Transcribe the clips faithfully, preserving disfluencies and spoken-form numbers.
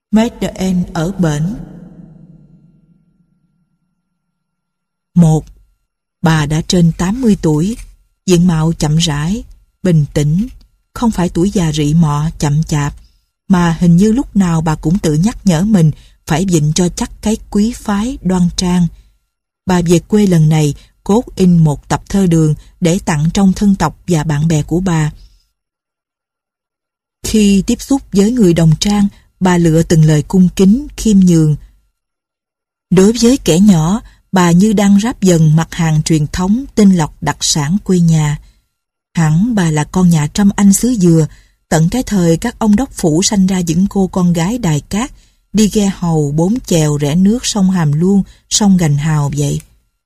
Madeleine ở bển. Một. Bà đã trên tám mươi tuổi, diện mạo chậm rãi, bình tĩnh, không phải tuổi già rị mọ chậm chạp, mà hình như lúc nào bà cũng tự nhắc nhở mình phải vịn cho chắc cái quý phái đoan trang. Bà về quê lần này cốt in một tập thơ đường để tặng trong thân tộc và bạn bè của bà. Khi tiếp xúc với người đồng trang, bà lựa từng lời cung kính, khiêm nhường. Đối với kẻ nhỏ, bà như đang ráp dần mặt hàng truyền thống tinh lọc đặc sản quê nhà. Hẳn bà là con nhà trăm anh xứ Dừa, tận cái thời các ông đốc phủ sanh ra những cô con gái đài cát, đi ghe hầu bốn chèo rẽ nước sông Hàm Luông, sông Gành Hào vậy.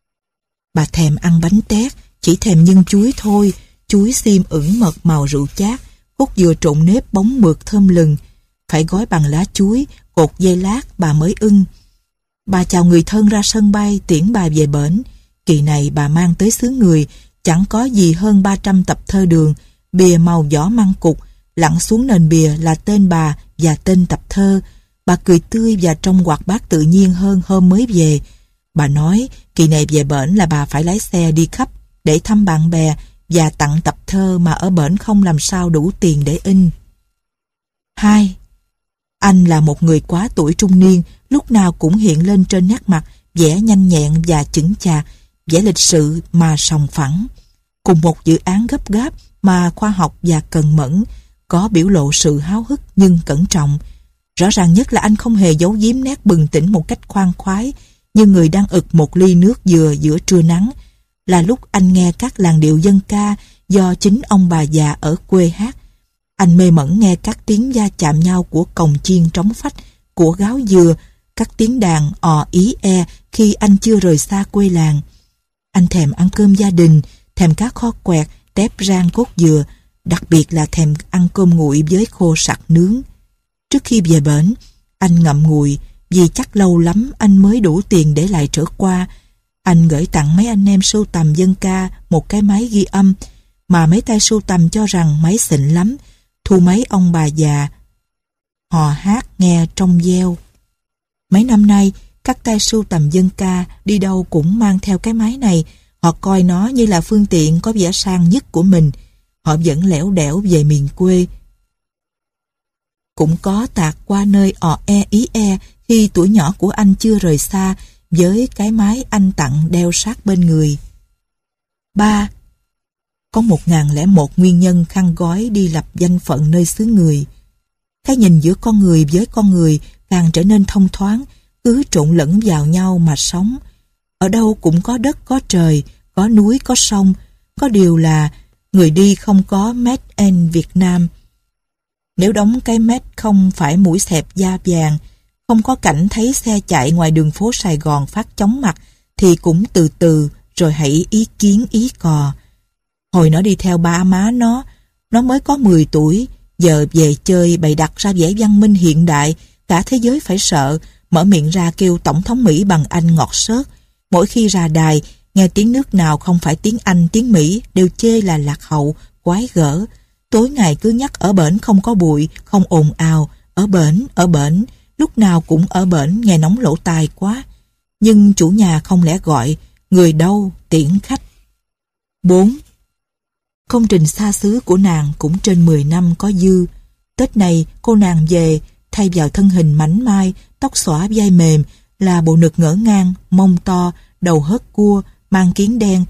Bà thèm ăn bánh tét, chỉ thèm nhân chuối thôi, chuối xiêm ửng mật màu rượu chát, cốt dừa trộn nếp bóng mượt thơm lừng, phải gói bằng lá chuối, cột dây lát bà mới ưng. Bà chào người thân ra sân bay tiễn bà về bển. Kỳ này bà mang tới xứ người, chẳng có gì hơn ba trăm tập thơ đường, bìa màu vỏ măng cục, lặn xuống nền bìa là tên bà và tên tập thơ. Bà cười tươi và trông hoạt bát tự nhiên hơn hôm mới về. Bà nói kỳ này về bển là bà phải lái xe đi khắp để thăm bạn bè và tặng tập thơ mà ở bển không làm sao đủ tiền để in. Hai. Anh là một người quá tuổi trung niên, lúc nào cũng hiện lên trên nét mặt vẻ nhanh nhẹn và chững chạc, vẻ lịch sự mà sòng phẳng. Cùng một dự án gấp gáp mà khoa học và cần mẫn, có biểu lộ sự háo hức nhưng cẩn trọng. Rõ ràng nhất là anh không hề giấu giếm nét bừng tỉnh một cách khoan khoái, như người đang ực một ly nước dừa giữa trưa nắng. Là lúc anh nghe các làn điệu dân ca do chính ông bà già ở quê hát. Anh mê mẩn nghe các tiếng va chạm nhau của cồng chiên trống phách, của gáo dừa, các tiếng đàn ò ý e khi anh chưa rời xa quê làng. Anh thèm ăn cơm gia đình, thèm cá kho quẹt, tép rang cốt dừa, đặc biệt là thèm ăn cơm nguội với khô sặc nướng. Trước khi về bển, anh ngậm ngùi vì chắc lâu lắm anh mới đủ tiền để lại trở qua. Anh gửi tặng mấy anh em sưu tầm dân ca một cái máy ghi âm, mà mấy tay sưu tầm cho rằng máy xịn lắm, thu mấy ông bà già họ hát nghe trong veo. Mấy năm nay, các tay sưu tầm dân ca đi đâu cũng mang theo cái máy này. Họ coi nó như là phương tiện có vẻ sang nhất của mình. Họ vẫn lẻo đẻo về miền quê. Cũng có tạt qua nơi ò e ý e khi tuổi nhỏ của anh chưa rời xa, với cái máy anh tặng đeo sát bên người. Ba. Có một ngàn lẻ một nguyên nhân khăn gói đi lập danh phận nơi xứ người. Cái nhìn giữa con người với con người càng trở nên thông thoáng, cứ trộn lẫn vào nhau mà sống. Ở đâu cũng có đất có trời, có núi có sông, có điều là người đi không có Made in Việt Nam. Nếu đóng cái made không phải mũi xẹp da vàng, không có cảnh thấy xe chạy ngoài đường phố Sài Gòn phát chóng mặt, thì cũng từ từ rồi hãy ý kiến ý cò. Hồi nó đi theo ba má nó, nó mới có mười tuổi, giờ về chơi bày đặt ra vẻ văn minh hiện đại, cả thế giới phải sợ, mở miệng ra kêu Tổng thống Mỹ bằng Anh ngọt xớt. Mỗi khi ra đài, nghe tiếng nước nào không phải tiếng Anh, tiếng Mỹ, đều chê là lạc hậu, quái gở. Tối ngày cứ nhắc ở bển không có bụi, không ồn ào, ở bển, ở bển, lúc nào cũng ở bển, nghe nóng lỗ tai quá. Nhưng chủ nhà không lẽ gọi, người đâu tiễn khách. Bốn. Công trình xa xứ của nàng cũng trên mười năm có dư. Tết này cô nàng về, thay vào thân hình mảnh mai, tóc xõa vai mềm, là bộ ngực ngỡ ngang, mông to, đầu hớt cua, mang kiếng đen,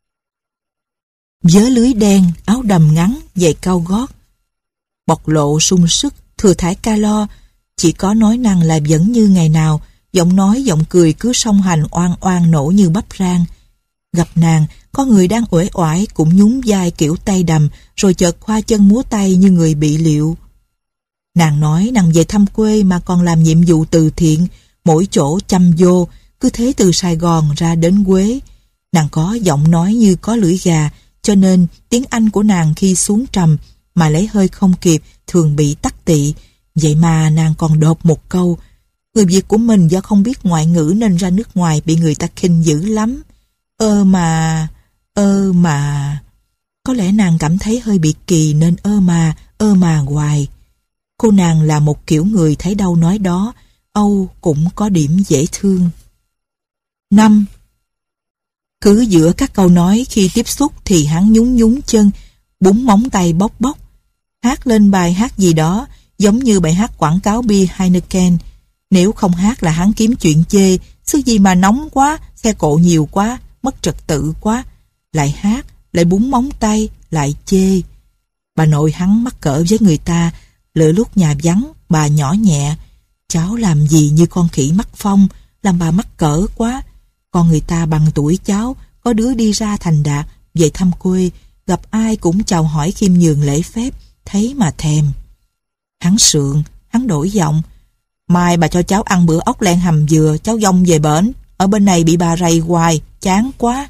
vớ lưới đen, áo đầm ngắn, giày cao gót. Bộc lộ sung sức, thừa thải calo, chỉ có nói năng là vẫn như ngày nào, giọng nói giọng cười cứ song hành oan oan nổ như bắp rang. Gặp nàng, có người đang uể oải cũng nhún vai kiểu tay đầm, rồi chợt khoa chân múa tay như người bị liệu. Nàng nói nàng về thăm quê mà còn làm nhiệm vụ từ thiện, mỗi chỗ chăm vô, cứ thế từ Sài Gòn ra đến Quế. Nàng có giọng nói như có lưỡi gà, cho nên tiếng Anh của nàng khi xuống trầm mà lấy hơi không kịp thường bị tắc tị. Vậy mà nàng còn đột một câu: người Việt của mình do không biết ngoại ngữ nên ra nước ngoài bị người ta khinh dữ lắm. Ơ mà, ơ mà. Có lẽ nàng cảm thấy hơi bị kỳ nên ơ mà, ơ mà hoài. Cô nàng là một kiểu người thấy đâu nói đó, âu cũng có điểm dễ thương. Năm. Cứ giữa các câu nói khi tiếp xúc thì hắn nhún nhún chân, búng móng tay bóc bóc, hát lên bài hát gì đó, giống như bài hát quảng cáo bia Heineken. Nếu không hát là hắn kiếm chuyện chê, xứ gì mà nóng quá, xe cộ nhiều quá, mất trật tự quá. Lại hát, lại búng móng tay, lại chê. Bà nội hắn mắc cỡ với người ta, lỡ lúc nhà vắng, bà nhỏ nhẹ. Cháu làm gì như con khỉ mắc phong, làm bà mắc cỡ quá. Con người ta bằng tuổi cháu, có đứa đi ra thành đạt, về thăm quê, gặp ai cũng chào hỏi khiêm nhường lễ phép, thấy mà thèm. Hắn sượng, hắn đổi giọng. Mai bà cho cháu ăn bữa ốc len hầm dừa, cháu dông về bển. Ở bên này bị bà rầy hoài, chán quá.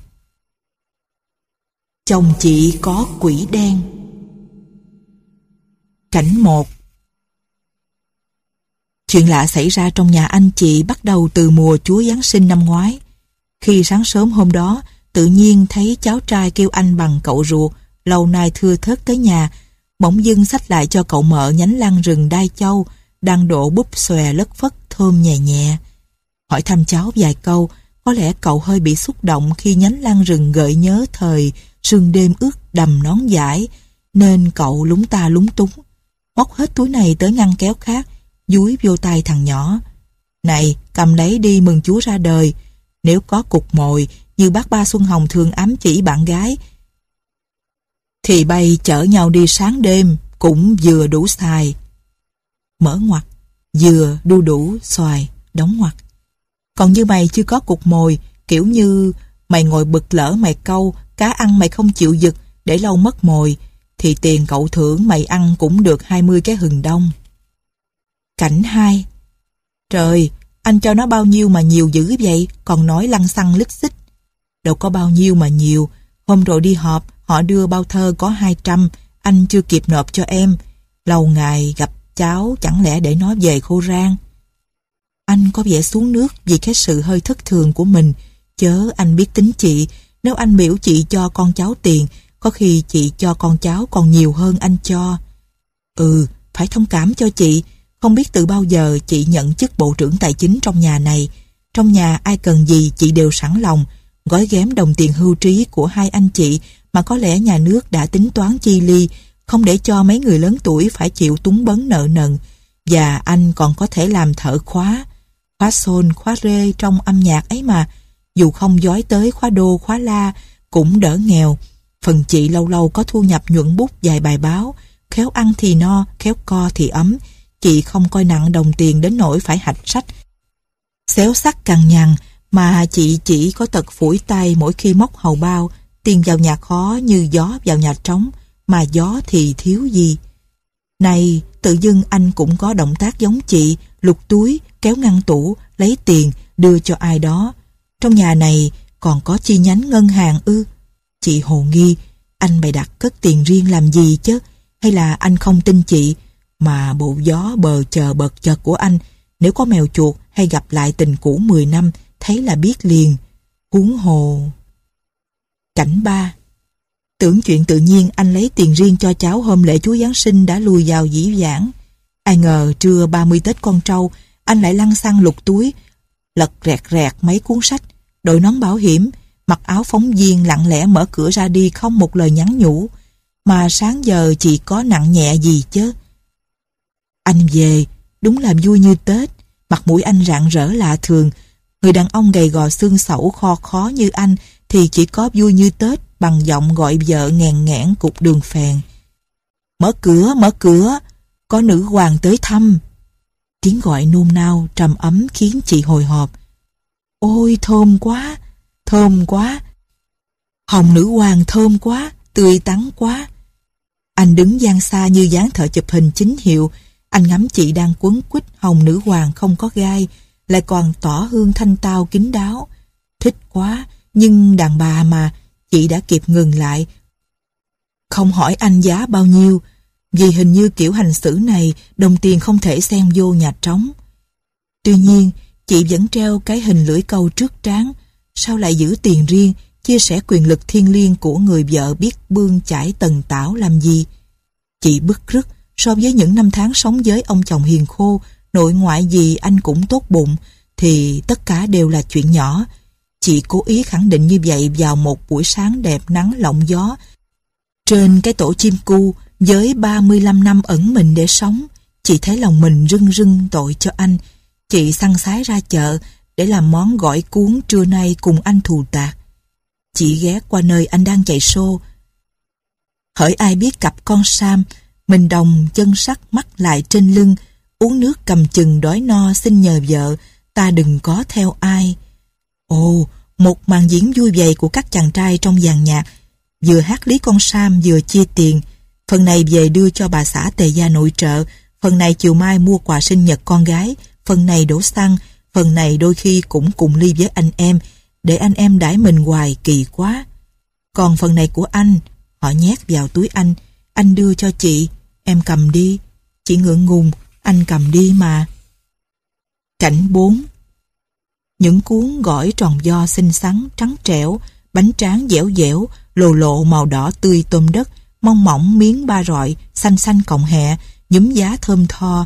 Chồng chị có quỷ đen. Cảnh một. Chuyện lạ xảy ra trong nhà anh chị bắt đầu từ mùa Chúa Giáng sinh năm ngoái. Khi sáng sớm hôm đó, tự nhiên thấy cháu trai kêu anh bằng cậu ruột, lâu nay thưa thớt tới nhà, bỗng dưng xách lại cho cậu mợ nhánh lan rừng đai châu, đang đổ búp xòe lất phất thơm nhẹ nhẹ. Hỏi thăm cháu vài câu, có lẽ cậu hơi bị xúc động khi nhánh lan rừng gợi nhớ thời sương đêm ướt đầm nón dải, nên cậu lúng ta lúng túng, móc hết túi này tới ngăn kéo khác, dúi vô tay thằng nhỏ. Này, cầm lấy đi mừng Chúa ra đời. Nếu có cục mồi như bác Ba Xuân Hồng thường ám chỉ bạn gái, thì bay chở nhau đi sáng đêm cũng vừa đủ xài. Mở ngoặc, dừa, đu đủ, xoài, đóng ngoặc. Còn như mày chưa có cục mồi, kiểu như mày ngồi bực lỡ mày câu, cá ăn mày không chịu giật, để lâu mất mồi, thì tiền cậu thưởng mày ăn cũng được hai mươi cái hừng đông. Cảnh hai. Trời, anh cho nó bao nhiêu mà nhiều dữ vậy, còn nói lăng xăng lít xích. Đâu có bao nhiêu mà nhiều, hôm rồi đi họp, họ đưa bao thơ có hai trăm, anh chưa kịp nộp cho em. Lâu ngày gặp cháu, chẳng lẽ để nó về khô rang. Anh có vẻ xuống nước vì cái sự hơi thất thường của mình, chớ anh biết tính chị, nếu anh biểu chị cho con cháu tiền, có khi chị cho con cháu còn nhiều hơn anh cho. Ừ, phải thông cảm cho chị, không biết từ bao giờ chị nhận chức bộ trưởng tài chính trong nhà này. Trong nhà ai cần gì chị đều sẵn lòng, gói ghém đồng tiền hưu trí của hai anh chị mà có lẽ nhà nước đã tính toán chi ly, không để cho mấy người lớn tuổi phải chịu túng bấn nợ nần. Và anh còn có thể làm thợ khóa, khóa xôn, khóa rê trong âm nhạc ấy mà, dù không dói tới khóa đô, khóa la, cũng đỡ nghèo. Phần chị lâu lâu có thu nhập nhuận bút vài bài báo, khéo ăn thì no, khéo co thì ấm. Chị không coi nặng đồng tiền đến nỗi phải hạch sách, xéo sắc cằn nhằn, mà chị chỉ có tật phủi tay mỗi khi móc hầu bao. Tiền vào nhà khó như gió vào nhà trống, mà gió thì thiếu gì. Này, tự dưng anh cũng có động tác giống chị, lục túi, kéo ngăn tủ, lấy tiền, đưa cho ai đó. Trong nhà này còn có chi nhánh ngân hàng ư? Chị hồ nghi, anh bày đặt cất tiền riêng làm gì chứ? Hay là anh không tin chị? Mà bộ gió bờ chờ bật chợt của anh, nếu có mèo chuột hay gặp lại tình cũ mười năm, thấy là biết liền. Huống hồ. Cảnh ba. Tưởng chuyện tự nhiên anh lấy tiền riêng cho cháu hôm lễ Chúa Giáng sinh đã lùi vào dĩ vãng. Ai ngờ trưa ba mươi Tết con trâu, anh lại lăn xăng lục túi, lật rẹt rẹt mấy cuốn sách, đội nón bảo hiểm, mặc áo phóng viên lặng lẽ mở cửa ra đi không một lời nhắn nhủ. Mà sáng giờ chị có nặng nhẹ gì chứ? Anh về, đúng là vui như Tết, mặt mũi anh rạng rỡ lạ thường. Người đàn ông gầy gò xương xẩu kho khó như anh thì chỉ có vui như Tết bằng giọng gọi vợ nghèn nghẽn cục đường phèn. Mở cửa, mở cửa, có nữ hoàng tới thăm. Tiếng gọi nôn nao trầm ấm khiến chị hồi hộp. Ôi thơm quá, thơm quá. Hồng nữ hoàng thơm quá, tươi tắn quá. Anh đứng gian xa như dáng thợ chụp hình chính hiệu. Anh ngắm chị đang quấn quýt hồng nữ hoàng không có gai, lại còn tỏ hương thanh tao kín đáo. Thích quá, nhưng đàn bà mà, chị đã kịp ngừng lại. Không hỏi anh giá bao nhiêu, vì hình như kiểu hành xử này đồng tiền không thể xen vô nhà trống. Tuy nhiên, chị vẫn treo cái hình lưỡi câu trước trán. Sao lại giữ tiền riêng, chia sẻ quyền lực thiêng liêng của người vợ biết bươn chải tần tảo làm gì? Chị bứt rứt, So với những năm tháng sống với ông chồng hiền khô, nội ngoại gì anh cũng tốt bụng, thì tất cả đều là chuyện nhỏ. Chị cố ý khẳng định như vậy vào một buổi sáng đẹp nắng lộng gió trên cái tổ chim cu. Với ba mươi lăm năm ẩn mình để sống, chị thấy lòng mình rưng rưng tội cho anh. Chị săn sái ra chợ để làm món gỏi cuốn trưa nay cùng anh thù tạc. Chị ghé qua nơi anh đang chạy xô. Hỡi ai biết cặp con Sam, mình đồng chân sắt mắt lại trên lưng, uống nước cầm chừng đói no xin nhờ vợ, ta đừng có theo ai. Ồ, một màn diễn vui vầy của các chàng trai trong dàn nhạc, vừa hát lý con Sam vừa chia tiền. Phần này về đưa cho bà xã Tề gia nội trợ, phần này chiều mai mua quà sinh nhật con gái, phần này đổ xăng, phần này đôi khi cũng cùng ly với anh em, để anh em đãi mình hoài kỳ quá. Còn phần này của anh, họ nhét vào túi anh, anh đưa cho chị, em cầm đi. Chị ngượng ngùng, anh cầm đi mà. Cảnh bốn. Những cuốn gỏi tròn vo xinh xắn, trắng trẻo, bánh tráng dẻo dẻo, lồ lộ màu đỏ tươi tôm đất, mong mỏng miếng ba rọi, xanh xanh cọng hẹ, nhúm giá thơm tho.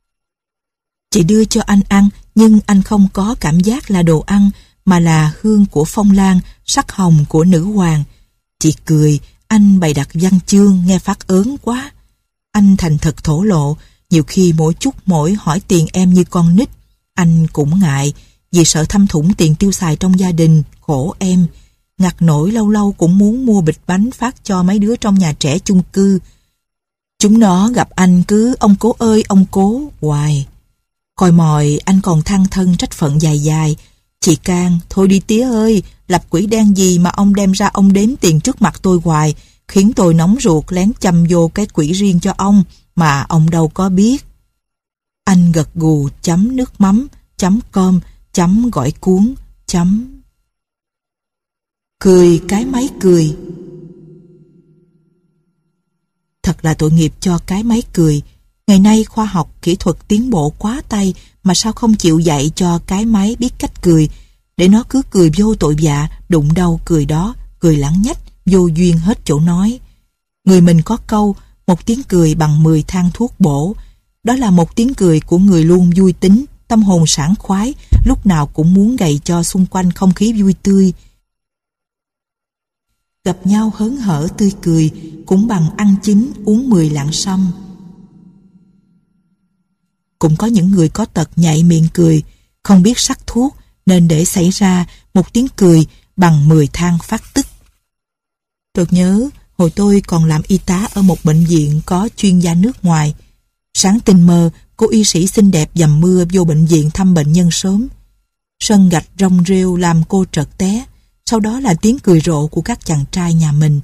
Chị đưa cho anh ăn, nhưng anh không có cảm giác là đồ ăn, mà là hương của phong lan, sắc hồng của nữ hoàng. Chị cười, anh bày đặt văn chương nghe phát ớn quá. Anh thành thật thổ lộ, nhiều khi mỗi chút mỗi hỏi tiền em như con nít. Anh cũng ngại, vì sợ thâm thủng tiền tiêu xài trong gia đình, khổ em. Ngặt nổi lâu lâu cũng muốn mua bịch bánh phát cho mấy đứa trong nhà trẻ chung cư. Chúng nó gặp anh cứ ông cố ơi ông cố hoài. Coi mòi anh còn than thân trách phận dài dài. Chị can, thôi đi tía ơi, lập quỹ đen gì mà ông đem ra ông đếm tiền trước mặt tôi hoài, khiến tôi nóng ruột lén châm vô cái quỹ riêng cho ông, mà ông đâu có biết. Anh gật gù chấm nước mắm, chấm cơm, chấm gỏi cuốn, chấm... Cười cái máy cười. Thật là tội nghiệp cho cái máy cười. Ngày nay khoa học kỹ thuật tiến bộ quá tay, mà sao không chịu dạy cho cái máy biết cách cười, để nó cứ cười vô tội vạ, đụng đâu cười đó, cười lãng nhách, vô duyên hết chỗ nói. Người mình có câu, một tiếng cười bằng mười thang thuốc bổ. Đó là một tiếng cười của người luôn vui tính, tâm hồn sảng khoái, lúc nào cũng muốn gầy cho xung quanh không khí vui tươi. Gặp nhau hớn hở tươi cười, cũng bằng ăn chín uống mười lạng sâm. Cũng có những người có tật nhạy miệng cười, không biết sắc thuốc, nên để xảy ra một tiếng cười bằng mười thang phát tức. Tôi nhớ, hồi tôi còn làm y tá ở một bệnh viện có chuyên gia nước ngoài. Sáng tình mơ, cô y sĩ xinh đẹp dầm mưa vô bệnh viện thăm bệnh nhân sớm. Sân gạch rong rêu làm cô trật té, sau đó là tiếng cười rộ của các chàng trai nhà mình.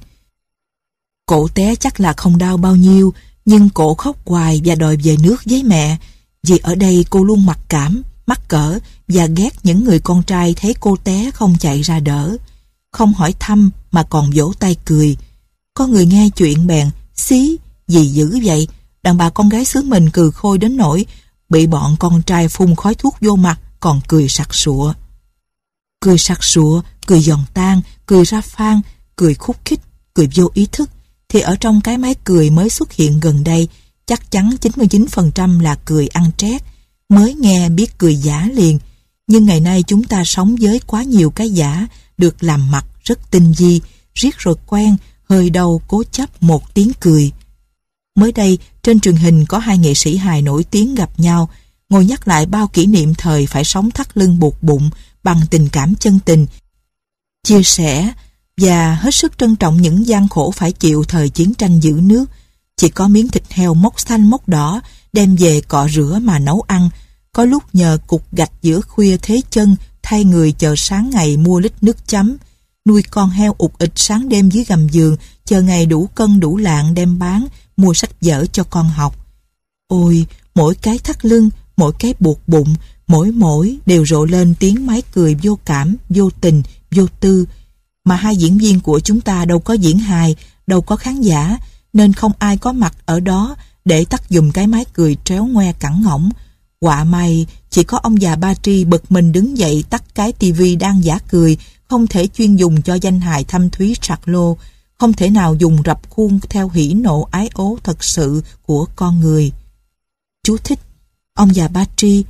Cổ té chắc là không đau bao nhiêu, nhưng cổ khóc hoài và đòi về nước với mẹ, vì ở đây cô luôn mặc cảm, mắc cỡ và ghét những người con trai thấy cô té không chạy ra đỡ, không hỏi thăm mà còn vỗ tay cười. Có người nghe chuyện bèn, xí, gì dữ vậy, đàn bà con gái xứ mình cười khôi đến nỗi bị bọn con trai phun khói thuốc vô mặt còn cười sặc sụa. Cười sặc sụa, cười giòn tan, cười ra phan, cười khúc khích, cười vô ý thức, thì ở trong cái máy cười mới xuất hiện gần đây, chắc chắn chín mươi chín phần trăm là cười ăn trét, mới nghe biết cười giả liền. Nhưng ngày nay chúng ta sống với quá nhiều cái giả, được làm mặt rất tinh vi, riết rồi quen, hơi đầu cố chấp một tiếng cười. Mới đây, trên truyền hình có hai nghệ sĩ hài nổi tiếng gặp nhau, ngồi nhắc lại bao kỷ niệm thời phải sống thắt lưng buộc bụng bằng tình cảm chân tình, chia sẻ và hết sức trân trọng những gian khổ phải chịu thời chiến tranh giữ nước. Chỉ có miếng thịt heo mốc xanh mốc đỏ đem về cọ rửa mà nấu ăn, có lúc nhờ cục gạch giữa khuya thế chân thay người chờ sáng ngày mua lít nước chấm, nuôi con heo ụt ịch sáng đêm dưới gầm giường chờ ngày đủ cân đủ lạng đem bán mua sách vở cho con học. Ôi, mỗi cái thắt lưng, mỗi cái buộc bụng, mỗi mỗi đều rộ lên tiếng máy cười vô cảm, vô tình, vô tư. Mà hai diễn viên của chúng ta đâu có diễn hài, đâu có khán giả, nên không ai có mặt ở đó để tắt giùm cái máy cười tréo ngoe cẳng ngỗng. Họa may chỉ có ông già Ba Tri bực mình đứng dậy tắt cái tivi đang giả cười, không thể chuyên dùng cho danh hài thâm thúy sạc lô, không thể nào dùng rập khuôn theo hỉ nộ ái ố thật sự của con người. Chú thích: Ông già Ba Tri.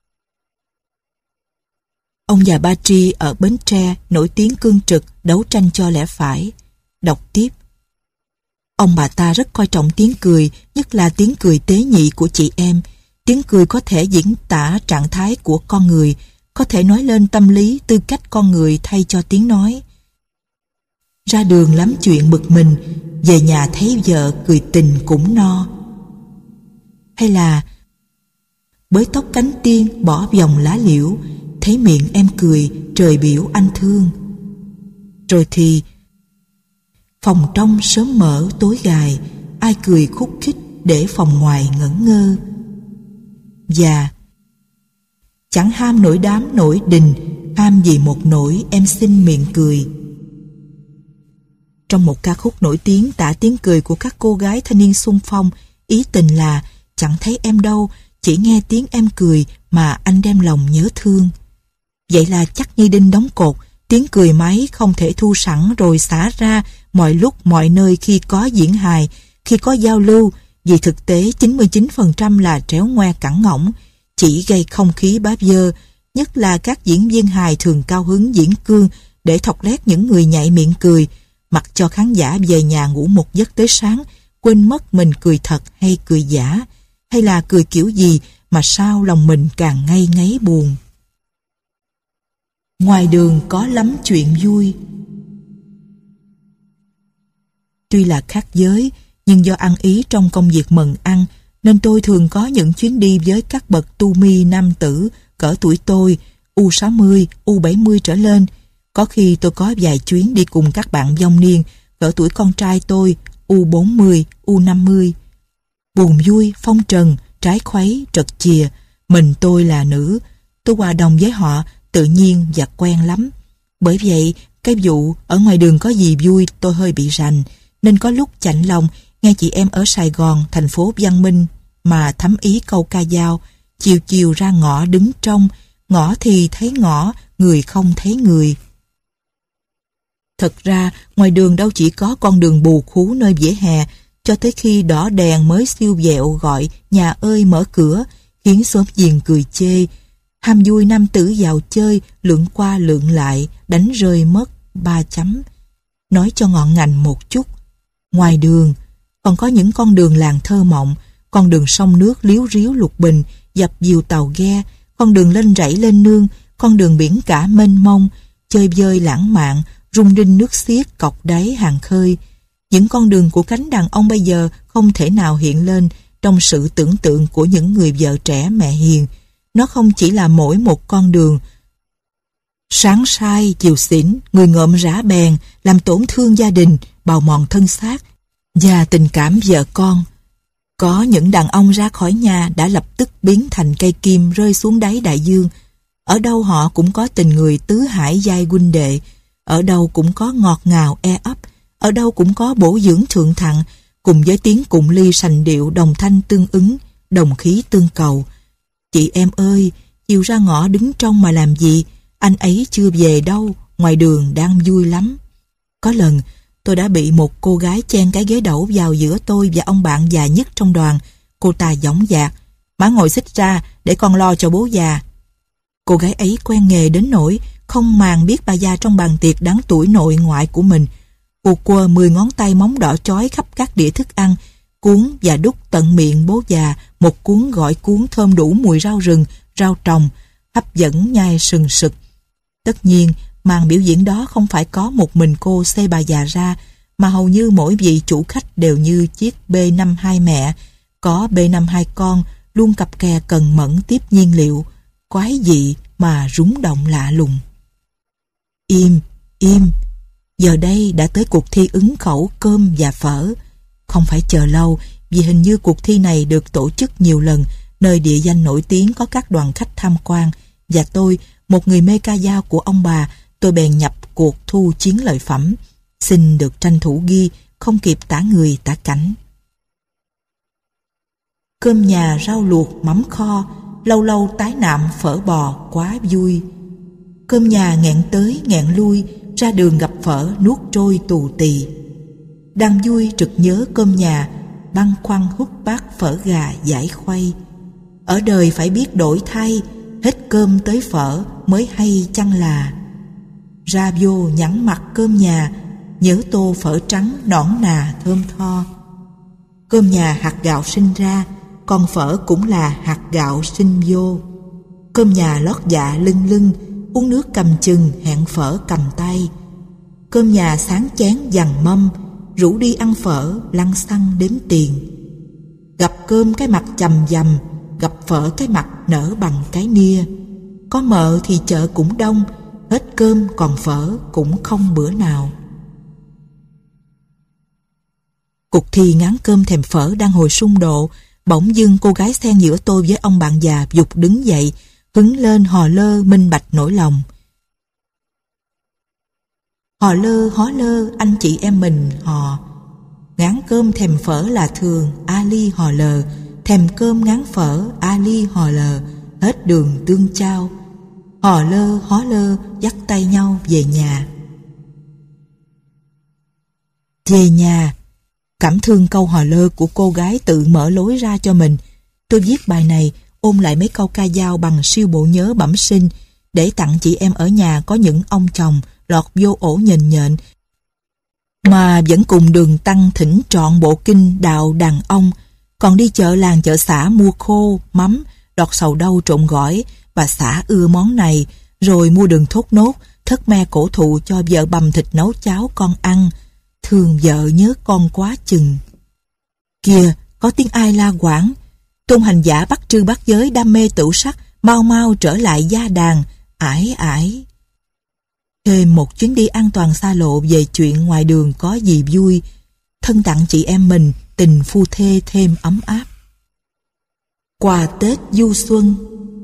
Ông già Ba Tri ở Bến Tre nổi tiếng cương trực, đấu tranh cho lẽ phải. Đọc tiếp: Ông bà ta rất coi trọng tiếng cười, nhất là tiếng cười tế nhị của chị em. Tiếng cười có thể diễn tả trạng thái của con người, có thể nói lên tâm lý, tư cách con người thay cho tiếng nói. Ra đường lắm chuyện bực mình, về nhà thấy vợ cười tình cũng no. Hay là bới tóc cánh tiên bỏ vòng lá liễu, thấy miệng em cười trời biểu anh thương. Rồi thì phòng trong sớm mở tối gài, ai cười khúc khích để phòng ngoài ngẩn ngơ. Và chẳng ham nổi đám nổi đình, ham gì một nỗi em xin miệng cười. Trong một ca khúc nổi tiếng tả tiếng cười của các cô gái thanh niên xung phong, ý tình là chẳng thấy em đâu, chỉ nghe tiếng em cười mà anh đem lòng nhớ thương. Vậy là chắc như đinh đóng cột, tiếng cười máy không thể thu sẵn rồi xả ra mọi lúc mọi nơi khi có diễn hài, khi có giao lưu, vì thực tế chín mươi chín phần trăm là tréo ngoe cẳng ngỗng, chỉ gây không khí bá dơ, nhất là các diễn viên hài thường cao hứng diễn cương để thọc lét những người nhạy miệng cười, mặc cho khán giả về nhà ngủ một giấc tới sáng, quên mất mình cười thật hay cười giả, hay là cười kiểu gì mà sao lòng mình càng ngây ngấy buồn. Ngoài đường có lắm chuyện vui. Tuy là khác giới, nhưng do ăn ý trong công việc mần ăn, nên tôi thường có những chuyến đi với các bậc tu mi nam tử cỡ tuổi tôi, u sáu mươi, u bảy mươi trở lên. Có khi tôi có vài chuyến đi cùng các bạn vong niên cỡ tuổi con trai tôi, u bốn mươi, u năm mươi. Buồn vui, phong trần, trái khuấy, trật chìa, mình tôi là nữ, tôi hòa đồng với họ tự nhiên và quen lắm. Bởi vậy, cái vụ ở ngoài đường có gì vui tôi hơi bị rành, nên có lúc chạnh lòng nghe chị em ở Sài Gòn, thành phố văn minh, mà thấm ý câu ca dao, chiều chiều ra ngõ đứng trong, ngõ thì thấy ngõ, người không thấy người. Thật ra, ngoài đường đâu chỉ có con đường bù khú nơi vỉa hè, cho tới khi đỏ đèn mới siêu vẹo gọi nhà ơi mở cửa, khiến xóm giềng cười chê. Ham vui nam tử vào chơi, lượn qua lượn lại, đánh rơi mất ba chấm. Nói cho ngọn ngành một chút, ngoài đường còn có những con đường làng thơ mộng, con đường sông nước liếu riếu lục bình, dập dìu tàu ghe, con đường lên rẫy lên nương, con đường biển cả mênh mông, chơi vơi lãng mạn, rung rinh nước xiết cọc đáy hàng khơi. Những con đường của cánh đàn ông bây giờ không thể nào hiện lên trong sự tưởng tượng của những người vợ trẻ mẹ hiền. Nó không chỉ là mỗi một con đường sáng sai, chiều xỉn, người ngợm rã bèn, làm tổn thương gia đình, bào mòn thân xác và tình cảm vợ con. Có những đàn ông ra khỏi nhà đã lập tức biến thành cây kim rơi xuống đáy đại dương. Ở đâu họ cũng có tình người tứ hải giai huynh đệ, ở đâu cũng có ngọt ngào e ấp, ở đâu cũng có bổ dưỡng thượng thặng, cùng với tiếng cụng ly sành điệu đồng thanh tương ứng, đồng khí tương cầu. Chị em ơi, chiều ra ngõ đứng trong mà làm gì, anh ấy chưa về đâu, ngoài đường đang vui lắm. Có lần, tôi đã bị một cô gái chen cái ghế đẩu vào giữa tôi và ông bạn già nhất trong đoàn. Cô ta dõng dạc: "Má ngồi xích ra để con lo cho bố già." Cô gái ấy quen nghề đến nỗi không màng biết bà già trong bàn tiệc đáng tuổi nội ngoại của mình. Cô quơ mười ngón tay móng đỏ chói khắp các đĩa thức ăn, cuốn và đút tận miệng bố già một cuốn gọi cuốn thơm đủ mùi rau rừng, rau trồng, hấp dẫn nhai sừng sực. Tất nhiên, màn biểu diễn đó không phải có một mình cô xê bà già ra, mà hầu như mỗi vị chủ khách đều như chiếc B năm hai mẹ, có B năm hai con, luôn cặp kè cần mẫn tiếp nhiên liệu, quái dị mà rúng động lạ lùng. Im, im, giờ đây đã tới cuộc thi ứng khẩu cơm và phở. Không phải chờ lâu, vì hình như cuộc thi này được tổ chức nhiều lần, nơi địa danh nổi tiếng có các đoàn khách tham quan, và tôi, một người mê ca dao của ông bà, tôi bèn nhập cuộc thu chiến lợi phẩm, xin được tranh thủ ghi, không kịp tả người tả cảnh. Cơm nhà rau luộc mắm kho, lâu lâu tái nạm phở bò quá vui. Cơm nhà nghẹn tới nghẹn lui, ra đường gặp phở nuốt trôi tù tì. Đang vui trực nhớ cơm nhà, băn khoăn hút bát phở gà giải khuây. Ở đời phải biết đổi thay, hết cơm tới phở mới hay chăng là. Ra vô nhẵn mặt cơm nhà, nhớ tô phở trắng nõn nà thơm tho. Cơm nhà hạt gạo sinh ra, còn phở cũng là hạt gạo sinh vô. Cơm nhà lót dạ lưng lưng, uống nước cầm chừng hẹn phở cầm tay. Cơm nhà sáng chén dằn mâm, rủ đi ăn phở lăn xăng đếm tiền. Gặp cơm cái mặt chằm dằm, gặp phở cái mặt nở bằng cái nia. Có mợ thì chợ cũng đông, hết cơm còn phở cũng không bữa nào. Cuộc thi ngán cơm thèm phở đang hồi xung độ, bỗng dưng cô gái xen giữa tôi với ông bạn già giục đứng dậy, hứng lên hò lơ minh bạch nỗi lòng. Hò lơ hó lơ anh chị em mình hò, ngán cơm thèm phở là thường, Ali hò lờ, thèm cơm ngán phở, Ali hò lờ, hết đường tương trao. Hò lơ hó lơ dắt tay nhau về nhà. Về nhà, cảm thương câu hò lơ của cô gái tự mở lối ra cho mình. Tôi viết bài này ôn lại mấy câu ca dao bằng siêu bộ nhớ bẩm sinh để tặng chị em ở nhà có những ông chồng lọt vô ổ nhền nhện mà vẫn cùng Đường Tăng thỉnh trọn bộ kinh đạo đàn ông, còn đi chợ làng chợ xã mua khô, mắm, đọt sầu đâu trộn gỏi, bà xã ưa món này, rồi mua đường thốt nốt, thất me cổ thụ cho vợ bằm thịt nấu cháo con ăn, thương vợ nhớ con quá chừng. Kìa, có tiếng ai la quảng, tôn hành giả bắt trư bắt giới đam mê tửu sắc, mau mau trở lại gia đàn, ải ải. Thêm một chuyến đi an toàn xa lộ về chuyện ngoài đường có gì vui, thân tặng chị em mình tình phu thê thêm ấm áp. Quà Tết du xuân.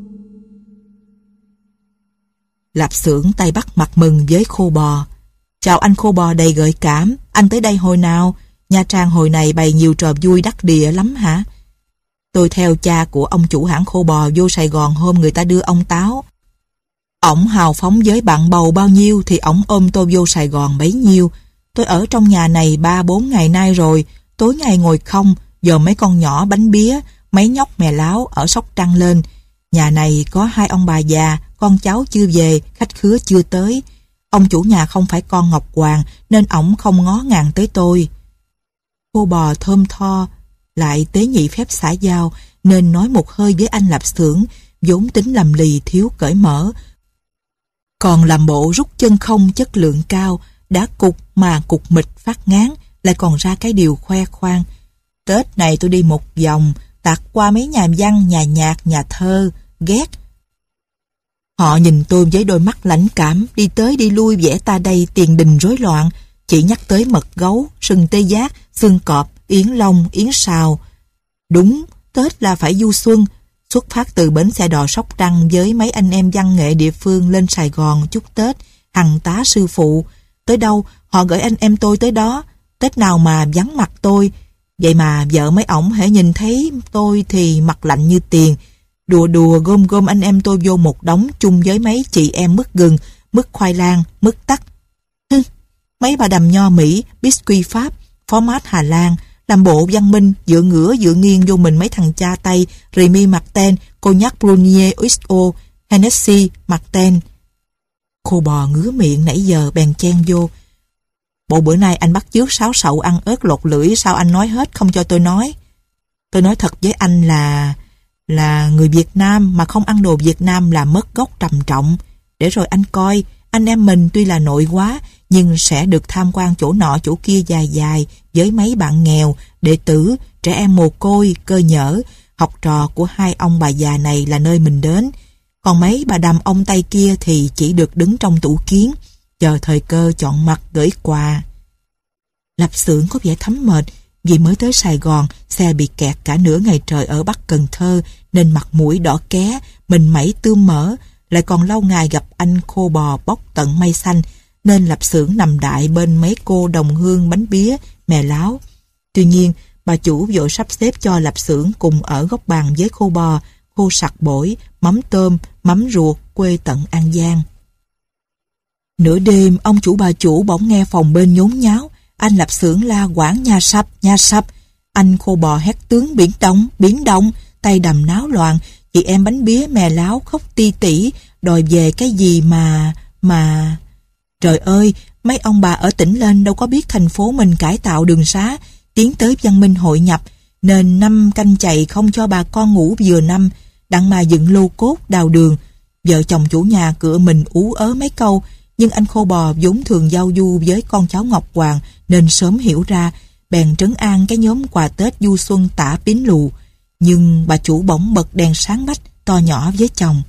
Lạp xưởng tay bắt mặt mừng với khô bò. Chào anh khô bò đầy gợi cảm, anh tới đây hồi nào? Nha Trang hồi này bày nhiều trò vui đắc địa lắm hả? Tôi theo cha của ông chủ hãng khô bò vô Sài Gòn hôm người ta đưa ông táo. Ổng hào phóng với bạn bầu bao nhiêu thì ổng ôm tôi vô Sài Gòn bấy nhiêu. Tôi ở trong nhà này ba bốn ngày nay rồi, tối ngày ngồi không, giờ mấy con nhỏ bánh bía, mấy nhóc mè láo ở Sóc Trăng lên. Nhà này có hai ông bà già, con cháu chưa về, khách khứa chưa tới. Ông chủ nhà không phải con Ngọc Hoàng nên ổng không ngó ngàng tới tôi. Khô bò thơm tho, lại tế nhị phép xã giao nên nói một hơi với anh lạp xưởng, vốn tính lầm lì thiếu cởi mở. Còn làm bộ rút chân không chất lượng cao, đã cục mà cục mịch phát ngán, lại còn ra cái điều khoe khoang. Tết này tôi đi một vòng, tạt qua mấy nhà văn, nhà nhạc, nhà thơ, ghét. Họ nhìn tôi với đôi mắt lãnh cảm, đi tới đi lui vẽ ta đây tiền đình rối loạn, chỉ nhắc tới mật gấu, sừng tê giác, xương cọp, yến long, yến sào. Đúng, Tết là phải du xuân, xuất phát từ bến xe đò Sóc Trăng với mấy anh em văn nghệ địa phương lên Sài Gòn chúc Tết, hằng tá sư phụ. Tới đâu, họ gửi anh em tôi tới đó, Tết nào mà vắng mặt tôi. Vậy mà vợ mấy ổng hễ nhìn thấy tôi thì mặt lạnh như tiền, đùa đùa gom gom anh em tôi vô một đống chung với mấy chị em mứt gừng, mứt khoai lang, mứt tắc. Hừ, mấy bà đầm nho Mỹ, biscuit Pháp, phó mát Hà Lan, làm bộ văn minh, dựa ngửa dựa nghiêng vô mình mấy thằng cha Tây, Remy Martin, Cognac Brunier ích o, Hennessy Martin. Khô bò ngứa miệng nãy giờ bèn chen vô. Bộ bữa nay anh bắt chước sáo sậu ăn ớt lột lưỡi, sao anh nói hết không cho tôi nói? Tôi nói thật với anh là là người Việt Nam mà không ăn đồ Việt Nam là mất gốc trầm trọng. Để rồi anh coi, anh em mình tuy là nội quá nhưng sẽ được tham quan chỗ nọ chỗ kia dài dài với mấy bạn nghèo, đệ tử, trẻ em mồ côi, cơ nhở, học trò của hai ông bà già này là nơi mình đến. Còn mấy bà đầm ông Tây kia thì chỉ được đứng trong tủ kiến, chờ thời cơ chọn mặt gửi quà. Lạp xưởng có vẻ thấm mệt vì mới tới Sài Gòn, xe bị kẹt cả nửa ngày trời ở Bắc Cần Thơ nên mặt mũi đỏ ké, mình mẩy tươm mỡ, lại còn lâu ngày gặp anh khô bò bóc tận mây xanh nên lạp xưởng nằm đại bên mấy cô đồng hương bánh bía, mè láo. Tuy nhiên, bà chủ vội sắp xếp cho lạp xưởng cùng ở góc bàn với khô bò, khô sặc bổi, mắm tôm, mắm ruột quê tận An Giang. Nửa đêm, ông chủ bà chủ bỗng nghe phòng bên nhốn nháo, Anh Lạp Xưởng la quảng nhà sập, nhà sập. Anh Khô Bò hét tướng biển động, biển động, tay đầm náo loạn. Chị em bánh bía mè láo khóc ti tỉ, đòi về cái gì mà, mà... Trời ơi, mấy ông bà ở tỉnh lên đâu có biết thành phố mình cải tạo đường xá, tiến tới văn minh hội nhập, nên năm canh chày không cho bà con ngủ vừa năm, đặng mà dựng lô cốt đào đường. Vợ chồng chủ nhà cửa mình ú ớ mấy câu, nhưng anh Khô Bò vốn thường giao du với con cháu Ngọc Hoàng nên sớm hiểu ra, bèn trấn an cái nhóm quà Tết du xuân tả pín lù. Nhưng bà chủ bỗng bật đèn sáng bách to nhỏ với chồng.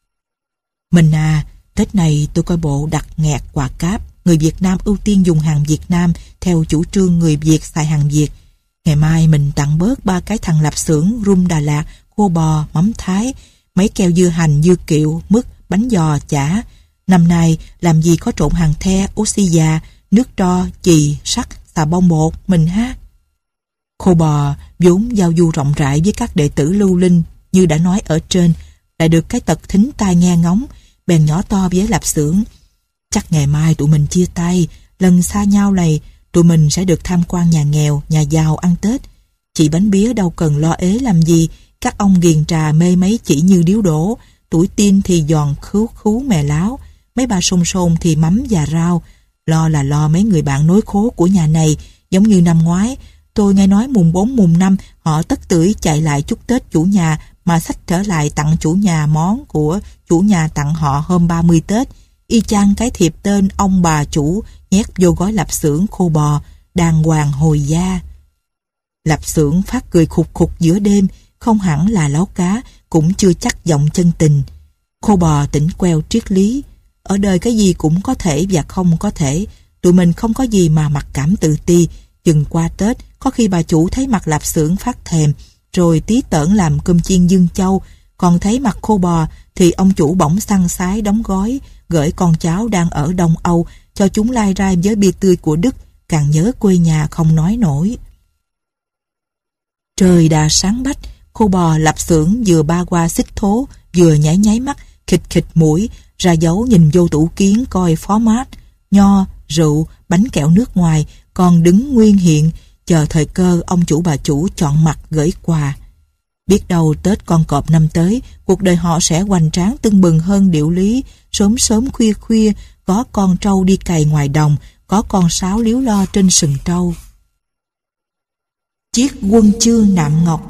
Mình à, Tết này tôi coi bộ đặt nghẹt quà cáp, người Việt Nam ưu tiên dùng hàng Việt Nam theo chủ trương người Việt xài hàng Việt. Ngày mai mình tặng bớt ba cái thằng Lạp Xưởng, rum Đà Lạt, khô bò, mắm Thái, mấy keo dưa hành, dưa kiệu, mứt, bánh giò, chả. Năm nay làm gì có trộn hàng the, oxy già, nước tro, chì, sắt, xà bông bột, mình ha. Khô Bò vốn giao du rộng rãi với các đệ tử lưu linh như đã nói ở trên, lại được cái tật thính tai nghe ngóng, bèn nhỏ to với Lạp Xưởng. Chắc ngày mai tụi mình chia tay, lần xa nhau này tụi mình sẽ được tham quan nhà nghèo, nhà giàu ăn Tết. Chị bánh bía đâu cần lo ế làm gì, các ông ghiền trà mê mấy chỉ như điếu đổ, tuổi tin thì giòn khứu khú mè láo, mấy bà xôn xôn thì mắm và rau. Lo là lo mấy người bạn nối khố của nhà này, giống như năm ngoái, tôi nghe nói mùng bốn mùng năm họ tất tưởi chạy lại chúc Tết chủ nhà mà xách trở lại tặng chủ nhà món của chủ nhà tặng họ hôm ba mươi Tết, y chang cái thiệp tên ông bà chủ nhét vô gói Lạp Xưởng Khô Bò, đàng hoàng hồi gia. Lạp Xưởng phát cười khục khục giữa đêm, không hẳn là láo cá, cũng chưa chắc giọng chân tình. Khô Bò tỉnh queo triết lý, ở đời cái gì cũng có thể và không có thể, tụi mình không có gì mà mặc cảm tự ti. Chừng qua Tết, có khi bà chủ thấy mặt Lạp Xưởng phát thèm, rồi tí tởn làm cơm chiên Dương Châu, còn thấy mặt Khô Bò thì ông chủ bỗng săn sái đóng gói, gửi con cháu đang ở Đông Âu, cho chúng lai rai với bia tươi của Đức, càng nhớ quê nhà không nói nổi. Trời đã sáng bách, Khô Bò Lạp Xưởng vừa ba qua xích thố, vừa nháy nháy mắt, khịch khịch mũi, ra dấu nhìn vô tủ kiến coi format, nho, rượu, bánh kẹo nước ngoài, còn đứng nguyên hiện, chờ thời cơ ông chủ bà chủ chọn mặt gửi quà. Biết đâu Tết con cọp năm tới, cuộc đời họ sẽ hoành tráng tưng bừng hơn điệu lý, sớm sớm khuya khuya, có con trâu đi cày ngoài đồng, có con sáo líu lo trên sừng trâu. Chiếc quân chương nạm ngọc.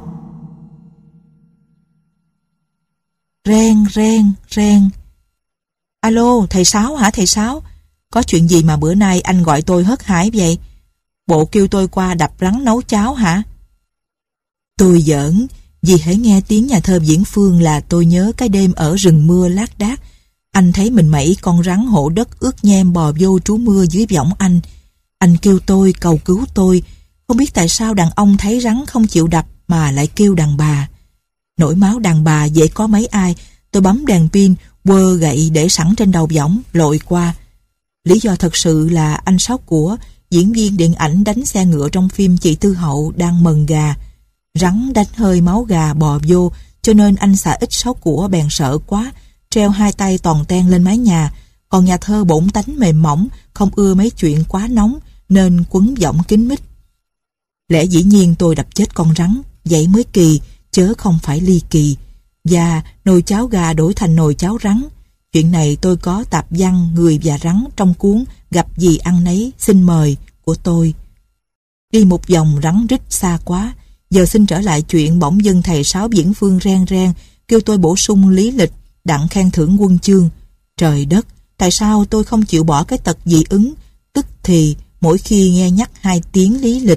Reng, reng, reng. Alo, thầy Sáu hả thầy Sáu? Có chuyện gì mà bữa nay anh gọi tôi hớt hải vậy? Bộ kêu tôi qua đập rắn nấu cháo hả? Tôi giỡn, vì hãy nghe tiếng nhà thơ Viễn Phương là tôi nhớ cái đêm ở rừng mưa lác đác. Anh thấy mình mẩy con rắn hổ đất ướt nhem bò vô trú mưa dưới võng anh. Anh kêu tôi, cầu cứu tôi. Không biết tại sao đàn ông thấy rắn không chịu đập mà lại kêu đàn bà. Nổi máu đàn bà dễ có mấy ai, tôi bấm đèn pin, quơ gậy để sẵn trên đầu võng, lội qua. Lý do thật sự là anh Sáu Của, diễn viên điện ảnh đánh xe ngựa trong phim Chị Tư Hậu đang mần gà. Rắn đánh hơi máu gà bò vô, cho nên anh xà ít Sáu Của bèn sợ quá, treo hai tay toàn ten lên mái nhà. Còn nhà thơ bổn tánh mềm mỏng, không ưa mấy chuyện quá nóng, nên quấn võng kín mít. Lẽ dĩ nhiên tôi đập chết con rắn, vậy mới kỳ, chớ không phải ly kỳ. Và nồi cháo gà đổi thành nồi cháo rắn. Chuyện này tôi có tạp văn Người và Rắn trong cuốn Gặp gì ăn nấy, xin mời của tôi. Đi một vòng rắn rít xa quá. Giờ xin trở lại chuyện bỗng dưng thầy Sáu Viễn Phương ren ren kêu tôi bổ sung lý lịch đặng khen thưởng quân chương. Trời đất, tại sao tôi không chịu bỏ cái tật dị ứng, tức thì mỗi khi nghe nhắc hai tiếng lý lịch.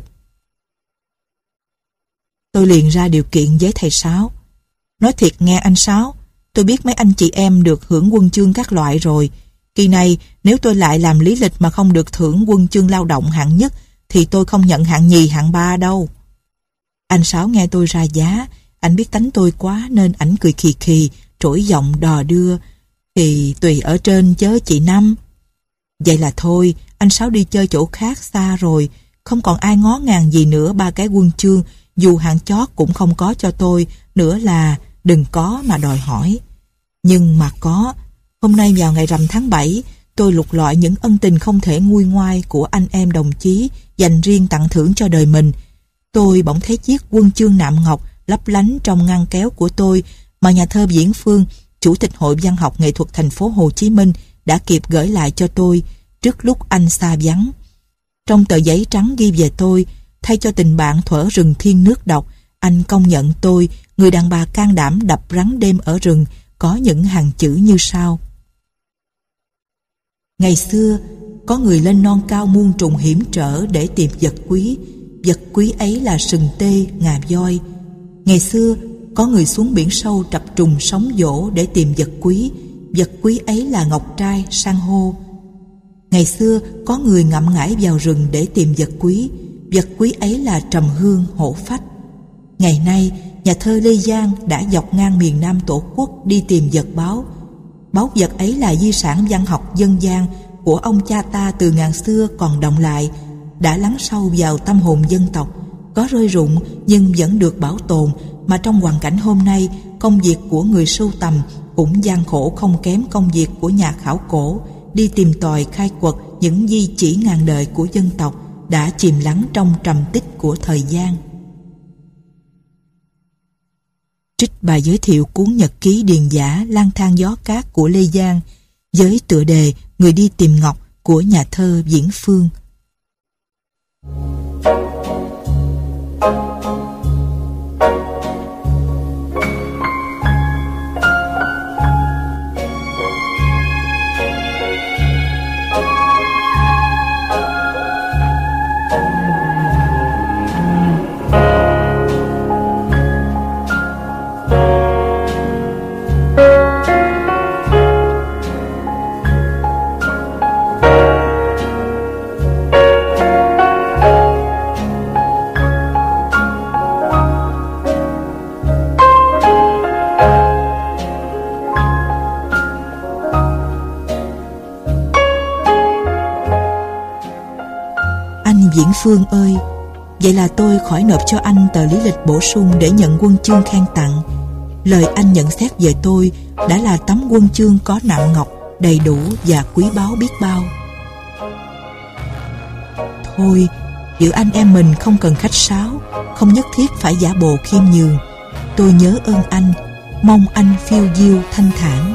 Tôi liền ra điều kiện với thầy Sáu. Nói thiệt nghe anh Sáu, tôi biết mấy anh chị em được hưởng quân chương các loại rồi. Kỳ này nếu tôi lại làm lý lịch mà không được thưởng quân chương lao động hạng nhất thì tôi không nhận hạng nhì hạng ba đâu. Anh Sáu nghe tôi ra giá, anh biết tánh tôi quá nên ảnh cười khì khì, trỗi giọng đò đưa. Thì tùy ở trên chớ chị Năm. Vậy là thôi, anh Sáu đi chơi chỗ khác xa rồi, không còn ai ngó ngàng gì nữa ba cái quân chương, dù hạng chót cũng không có cho tôi, nữa là đừng có mà đòi hỏi. Nhưng mà có, hôm nay vào ngày rằm tháng bảy, tôi lục lọi những ân tình không thể nguôi ngoai của anh em đồng chí dành riêng tặng thưởng cho đời mình. Tôi bỗng thấy chiếc huân chương nạm ngọc lấp lánh trong ngăn kéo của tôi mà nhà thơ Viễn Phương, Chủ tịch Hội Văn học Nghệ thuật thành phố Hồ Chí Minh đã kịp gửi lại cho tôi trước lúc anh xa vắng. Trong tờ giấy trắng ghi về tôi, thay cho tình bạn thuở rừng thiên nước độc, anh công nhận tôi, người đàn bà can đảm đập rắn đêm ở rừng, có những hàng chữ như sau. Ngày xưa, có người lên non cao muôn trùng hiểm trở để tìm vật quý. Vật quý ấy là sừng tê, ngà voi. Ngày xưa, có người xuống biển sâu trập trùng sóng vỗ để tìm vật quý. Vật quý ấy là ngọc trai, san hô. Ngày xưa, có người ngậm ngải vào rừng để tìm vật quý. Vật quý ấy là trầm hương, hổ phách. Ngày nay, nhà thơ Lê Giang đã dọc ngang miền Nam Tổ quốc đi tìm vật báu. Báu vật ấy là di sản văn học dân gian của ông cha ta từ ngàn xưa còn đọng lại, đã lắng sâu vào tâm hồn dân tộc, có rơi rụng nhưng vẫn được bảo tồn, mà trong hoàn cảnh hôm nay, công việc của người sưu tầm cũng gian khổ không kém công việc của nhà khảo cổ, đi tìm tòi khai quật những di chỉ ngàn đời của dân tộc đã chìm lắng trong trầm tích của thời gian. Trích bài giới thiệu cuốn nhật ký điền dã Lang thang gió cát của Lê Giang với tựa đề Người đi tìm ngọc của nhà thơ Viễn Phương. Viễn Phương ơi, vậy là tôi khỏi nộp cho anh tờ lý lịch bổ sung để nhận huân chương khen tặng. Lời anh nhận xét về tôi đã là tấm huân chương có nạm ngọc, đầy đủ và quý báu biết bao. Thôi, giữa anh em mình không cần khách sáo, không nhất thiết phải giả bộ khiêm nhường. Tôi nhớ ơn anh, mong anh phiêu diêu thanh thản.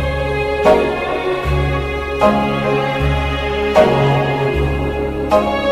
Thank you.